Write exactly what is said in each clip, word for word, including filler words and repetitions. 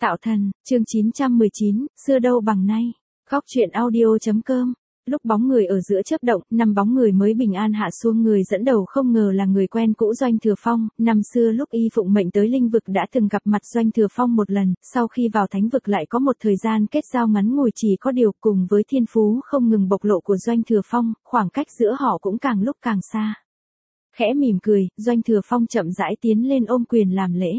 Tạo thần, chương chín trăm mười chín, xưa đâu bằng nay. Góc truyện audio.com. Lúc bóng người ở giữa chớp động, năm bóng người mới bình an hạ xuống, người dẫn đầu không ngờ là người quen cũ Doanh Thừa Phong. Năm xưa lúc y phụng mệnh tới linh vực đã từng gặp mặt Doanh Thừa Phong một lần, sau khi vào thánh vực lại có một thời gian kết giao ngắn ngủi, chỉ có điều cùng với thiên phú không ngừng bộc lộ của Doanh Thừa Phong, khoảng cách giữa họ cũng càng lúc càng xa. Khẽ mỉm cười, Doanh Thừa Phong chậm rãi tiến lên ôm quyền làm lễ.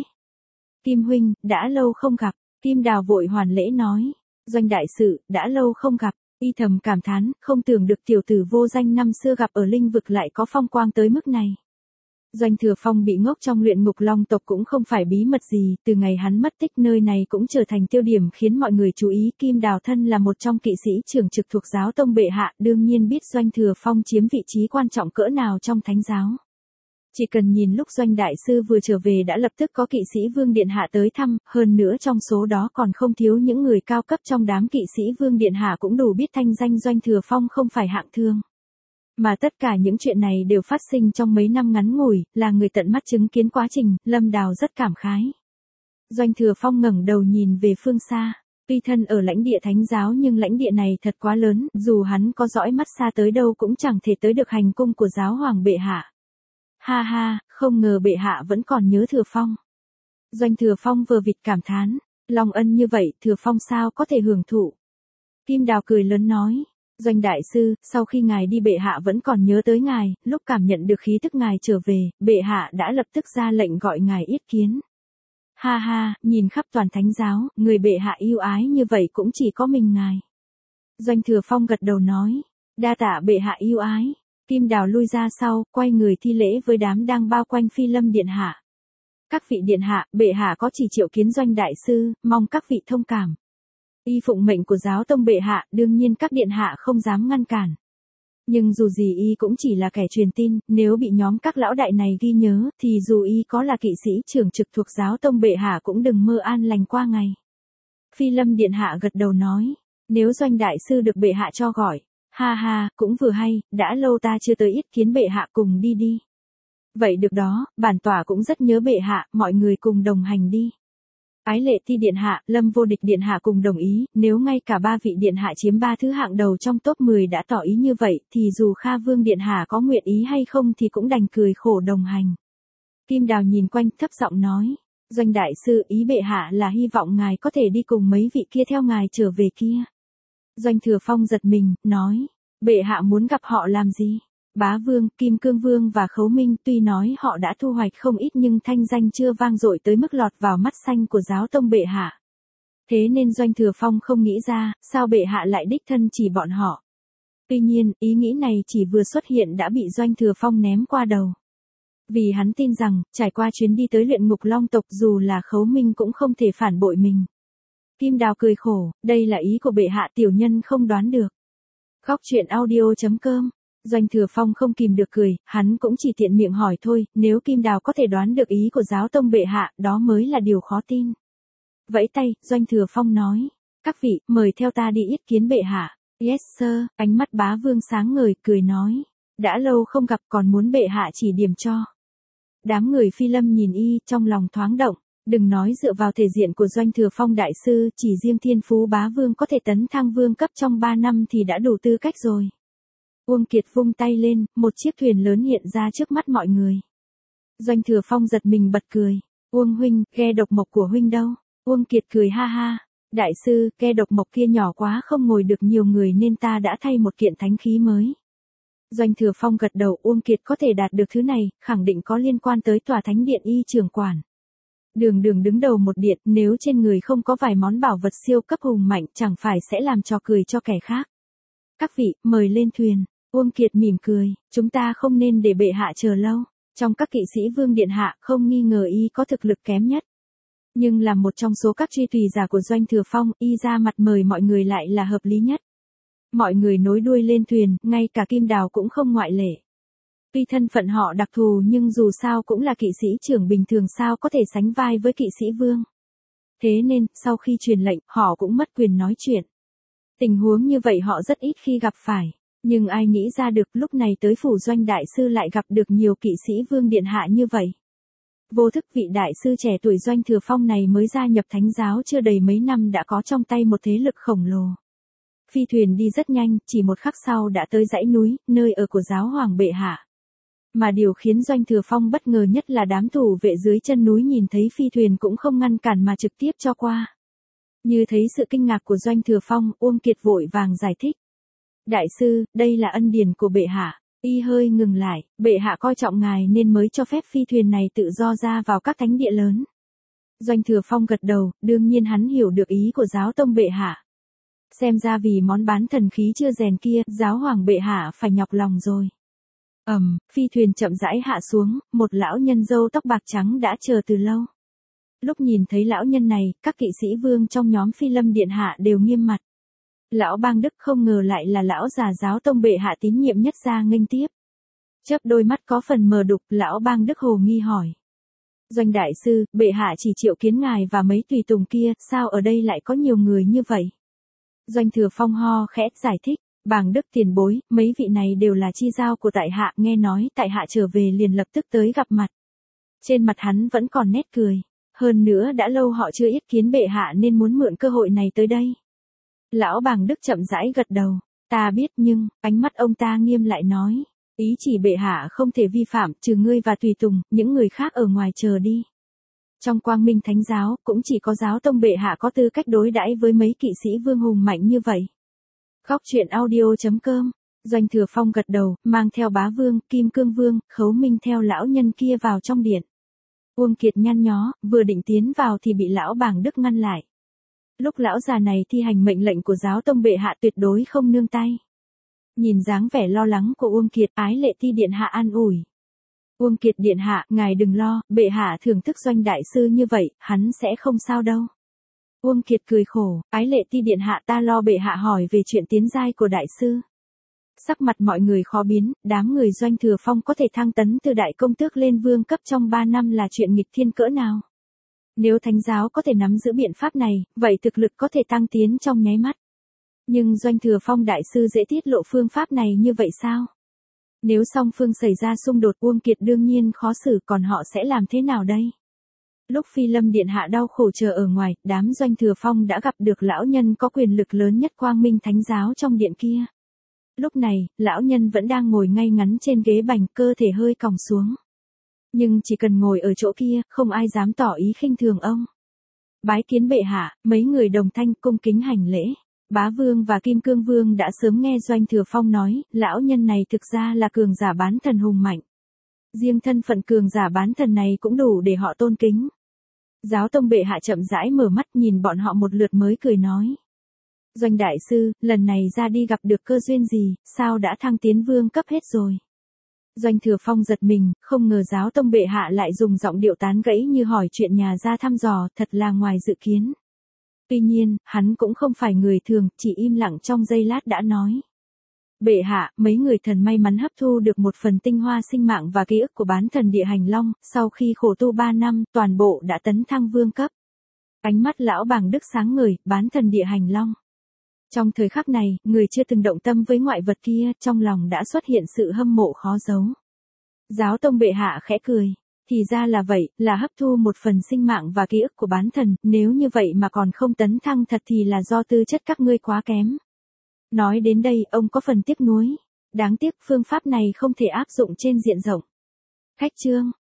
Kim huynh, đã lâu không gặp. Kim Đào vội hoàn lễ nói. Doanh đại sự, đã lâu không gặp. Y thầm cảm thán, không tưởng được tiểu tử vô danh năm xưa gặp ở linh vực lại có phong quang tới mức này. Doanh Thừa Phong bị ngốc trong luyện ngục long tộc cũng không phải bí mật gì, từ ngày hắn mất tích nơi này cũng trở thành tiêu điểm khiến mọi người chú ý. Kim Đào thân là một trong kỵ sĩ trưởng trực thuộc giáo tông bệ hạ, đương nhiên biết Doanh Thừa Phong chiếm vị trí quan trọng cỡ nào trong thánh giáo. Chỉ cần nhìn lúc Doanh đại sư vừa trở về đã lập tức có kỵ sĩ Vương Điện Hạ tới thăm, hơn nữa trong số đó còn không thiếu những người cao cấp trong đám kỵ sĩ Vương Điện Hạ cũng đủ biết thanh danh Doanh Thừa Phong không phải hạng thương. Mà tất cả những chuyện này đều phát sinh trong mấy năm ngắn ngủi, là người tận mắt chứng kiến quá trình, Lâm Đào rất cảm khái. Doanh Thừa Phong ngẩng đầu nhìn về phương xa. Tuy thân ở lãnh địa thánh giáo nhưng lãnh địa này thật quá lớn, dù hắn có dõi mắt xa tới đâu cũng chẳng thể tới được hành cung của giáo hoàng bệ hạ. Ha ha, không ngờ bệ hạ vẫn còn nhớ Thừa Phong. Doanh Thừa Phong vờ vịt cảm thán, long ân như vậy Thừa Phong sao có thể hưởng thụ. Kim Đào cười lớn nói, Doanh đại sư, sau khi ngài đi bệ hạ vẫn còn nhớ tới ngài, lúc cảm nhận được khí tức ngài trở về, bệ hạ đã lập tức ra lệnh gọi ngài yết kiến. Ha ha, nhìn khắp toàn thánh giáo, người bệ hạ yêu ái như vậy cũng chỉ có mình ngài. Doanh Thừa Phong gật đầu nói, đa tạ bệ hạ yêu ái. Kim Đào lui ra sau, quay người thi lễ với đám đang bao quanh Phi Lâm Điện Hạ. Các vị Điện Hạ, bệ hạ có chỉ triệu kiến Doanh đại sư, mong các vị thông cảm. Y phụng mệnh của giáo tông bệ hạ, đương nhiên các Điện Hạ không dám ngăn cản. Nhưng dù gì y cũng chỉ là kẻ truyền tin, nếu bị nhóm các lão đại này ghi nhớ, thì dù y có là kỵ sĩ trưởng trực thuộc giáo tông bệ hạ cũng đừng mơ an lành qua ngày. Phi Lâm Điện Hạ gật đầu nói, nếu Doanh đại sư được bệ hạ cho gọi. Ha ha, cũng vừa hay, đã lâu ta chưa tới yết kiến bệ hạ, cùng đi đi. Vậy được đó, bản tỏa cũng rất nhớ bệ hạ, mọi người cùng đồng hành đi. Ái Lệ Ti Điện Hạ, Lâm Vô Địch Điện Hạ cùng đồng ý, nếu ngay cả ba vị Điện Hạ chiếm ba thứ hạng đầu trong top mười đã tỏ ý như vậy, thì dù Kha Vương Điện Hạ có nguyện ý hay không thì cũng đành cười khổ đồng hành. Kim Đào nhìn quanh thấp giọng nói, Doanh đại sư, ý bệ hạ là hy vọng ngài có thể đi cùng mấy vị kia theo ngài trở về kia. Doanh Thừa Phong giật mình, nói, bệ hạ muốn gặp họ làm gì? Bá Vương, Kim Cương Vương và Khấu Minh tuy nói họ đã thu hoạch không ít nhưng thanh danh chưa vang dội tới mức lọt vào mắt xanh của giáo tông bệ hạ. Thế nên Doanh Thừa Phong không nghĩ ra, sao bệ hạ lại đích thân chỉ bọn họ. Tuy nhiên, ý nghĩ này chỉ vừa xuất hiện đã bị Doanh Thừa Phong ném qua đầu. Vì hắn tin rằng, trải qua chuyến đi tới luyện ngục long tộc dù là Khấu Minh cũng không thể phản bội mình. Kim Đào cười khổ, đây là ý của bệ hạ, tiểu nhân không đoán được. Góc truyện audio.com. Doanh Thừa Phong không kìm được cười, hắn cũng chỉ tiện miệng hỏi thôi, nếu Kim Đào có thể đoán được ý của giáo tông bệ hạ, đó mới là điều khó tin. Vẫy tay, Doanh Thừa Phong nói, các vị, mời theo ta đi yết kiến bệ hạ. Yes sir, ánh mắt Bá Vương sáng ngời, cười nói, đã lâu không gặp còn muốn bệ hạ chỉ điểm cho. Đám người Phi Lâm nhìn y, trong lòng thoáng động. Đừng nói dựa vào thể diện của Doanh Thừa Phong đại sư, chỉ riêng thiên phú Bá Vương có thể tấn thăng vương cấp trong ba năm thì đã đủ tư cách rồi. Uông Kiệt vung tay lên, một chiếc thuyền lớn hiện ra trước mắt mọi người. Doanh Thừa Phong giật mình bật cười. Uông huynh, ghe độc mộc của huynh đâu? Uông Kiệt cười ha ha. Đại sư, ghe độc mộc kia nhỏ quá không ngồi được nhiều người nên ta đã thay một kiện thánh khí mới. Doanh Thừa Phong gật đầu, Uông Kiệt có thể đạt được thứ này, khẳng định có liên quan tới tòa thánh điện y trưởng quản. Đường đường đứng đầu một điện, nếu trên người không có vài món bảo vật siêu cấp hùng mạnh chẳng phải sẽ làm trò cười cho kẻ khác. Các vị, mời lên thuyền. Uông Kiệt mỉm cười, chúng ta không nên để bệ hạ chờ lâu. Trong các kỵ sĩ Vương Điện Hạ không nghi ngờ y có thực lực kém nhất. Nhưng là một trong số các truy tùy giả của Doanh Thừa Phong, y ra mặt mời mọi người lại là hợp lý nhất. Mọi người nối đuôi lên thuyền, ngay cả Kim Đào cũng không ngoại lệ. Tuy thân phận họ đặc thù nhưng dù sao cũng là kỵ sĩ trưởng bình thường sao có thể sánh vai với kỵ sĩ vương. Thế nên, sau khi truyền lệnh, họ cũng mất quyền nói chuyện. Tình huống như vậy họ rất ít khi gặp phải. Nhưng ai nghĩ ra được lúc này tới phủ Doanh đại sư lại gặp được nhiều kỵ sĩ Vương Điện Hạ như vậy. Vô thức vị đại sư trẻ tuổi Doanh Thừa Phong này mới gia nhập thánh giáo chưa đầy mấy năm đã có trong tay một thế lực khổng lồ. Phi thuyền đi rất nhanh, chỉ một khắc sau đã tới dãy núi, nơi ở của giáo hoàng bệ hạ. Mà điều khiến Doanh Thừa Phong bất ngờ nhất là đám thủ vệ dưới chân núi nhìn thấy phi thuyền cũng không ngăn cản mà trực tiếp cho qua. Như thấy sự kinh ngạc của Doanh Thừa Phong, Uông Kiệt vội vàng giải thích. Đại sư, đây là ân điển của bệ hạ. Y hơi ngừng lại, bệ hạ coi trọng ngài nên mới cho phép phi thuyền này tự do ra vào các thánh địa lớn. Doanh Thừa Phong gật đầu, đương nhiên hắn hiểu được ý của giáo tông bệ hạ. Xem ra vì món bán thần khí chưa rèn kia, giáo hoàng bệ hạ phải nhọc lòng rồi. Ầm, um, phi thuyền chậm rãi hạ xuống, một lão nhân râu tóc bạc trắng đã chờ từ lâu. Lúc nhìn thấy lão nhân này, các kỵ sĩ vương trong nhóm Phi Lâm Điện Hạ đều nghiêm mặt. Lão Bang Đức không ngờ lại là lão già giáo tông bệ hạ tín nhiệm nhất ra nghênh tiếp. Chớp đôi mắt có phần mờ đục, lão Bang Đức hồ nghi hỏi. Doanh đại sư, bệ hạ chỉ triệu kiến ngài và mấy tùy tùng kia, sao ở đây lại có nhiều người như vậy? Doanh Thừa Phong ho khẽ giải thích. Bàng Đức tiền bối, mấy vị này đều là chi giao của tại hạ, nghe nói tại hạ trở về liền lập tức tới gặp mặt. Trên mặt hắn vẫn còn nét cười. Hơn nữa đã lâu họ chưa yết kiến bệ hạ nên muốn mượn cơ hội này tới đây. Lão Bàng Đức chậm rãi gật đầu. Ta biết nhưng, ánh mắt ông ta nghiêm lại nói. Ý chỉ bệ hạ không thể vi phạm, trừ ngươi và tùy tùng, những người khác ở ngoài chờ đi. Trong Quang Minh Thánh giáo, cũng chỉ có giáo tông bệ hạ có tư cách đối đãi với mấy kỵ sĩ vương hùng mạnh như vậy. Khóc chuyện audio chấm com. Doanh Thừa Phong gật đầu, mang theo Bá Vương, Kim Cương Vương, Khấu Minh theo lão nhân kia vào trong điện. Uông Kiệt nhăn nhó, vừa định tiến vào thì bị lão Bàng Đức ngăn lại. Lúc lão già này thi hành mệnh lệnh của giáo tông bệ hạ tuyệt đối không nương tay. Nhìn dáng vẻ lo lắng của Uông Kiệt, Ái Lệ Ti điện hạ an ủi. Uông Kiệt điện hạ, ngài đừng lo, bệ hạ thưởng thức Doanh đại sư như vậy, hắn sẽ không sao đâu. Uông Kiệt cười khổ, Ái Lệ Ti điện hạ, ta lo bệ hạ hỏi về chuyện tiến giai của đại sư. Sắc mặt mọi người khó biến, đám người Doanh Thừa Phong có thể thăng tấn từ đại công tước lên vương cấp trong ba năm là chuyện nghịch thiên cỡ nào. Nếu thánh giáo có thể nắm giữ biện pháp này, vậy thực lực có thể tăng tiến trong nháy mắt. Nhưng Doanh Thừa Phong đại sư dễ tiết lộ phương pháp này như vậy sao? Nếu song phương xảy ra xung đột, Uông Kiệt đương nhiên khó xử, còn họ sẽ làm thế nào đây? Lúc Phi Lâm Điện Hạ đau khổ chờ ở ngoài, đám Doanh Thừa Phong đã gặp được lão nhân có quyền lực lớn nhất Quang Minh Thánh giáo trong điện kia. Lúc này, lão nhân vẫn đang ngồi ngay ngắn trên ghế bành, cơ thể hơi còng xuống. Nhưng chỉ cần ngồi ở chỗ kia, không ai dám tỏ ý khinh thường ông. Bái kiến bệ hạ, mấy người đồng thanh cung kính hành lễ. Bá Vương và Kim Cương Vương đã sớm nghe Doanh Thừa Phong nói, lão nhân này thực ra là cường giả bán thần hùng mạnh. Riêng thân phận cường giả bán thần này cũng đủ để họ tôn kính. Giáo tông bệ hạ chậm rãi mở mắt nhìn bọn họ một lượt mới cười nói. Doanh đại sư, lần này ra đi gặp được cơ duyên gì, sao đã thăng tiến vương cấp hết rồi? Doanh Thừa Phong giật mình, không ngờ giáo tông bệ hạ lại dùng giọng điệu tán gẫy như hỏi chuyện nhà ra thăm dò, thật là ngoài dự kiến. Tuy nhiên, hắn cũng không phải người thường, chỉ im lặng trong giây lát đã nói. Bệ hạ, mấy người thần may mắn hấp thu được một phần tinh hoa sinh mạng và ký ức của bán thần địa hành long, sau khi khổ tu ba năm, toàn bộ đã tấn thăng vương cấp. Ánh mắt lão Bàng Đức sáng ngời, bán thần địa hành long. Trong thời khắc này, người chưa từng động tâm với ngoại vật kia, trong lòng đã xuất hiện sự hâm mộ khó giấu. Giáo tông bệ hạ khẽ cười. Thì ra là vậy, là hấp thu một phần sinh mạng và ký ức của bán thần, nếu như vậy mà còn không tấn thăng thật thì là do tư chất các ngươi quá kém. Nói đến đây, ông có phần tiếc nuối. Đáng tiếc phương pháp này không thể áp dụng trên diện rộng. Khách chương.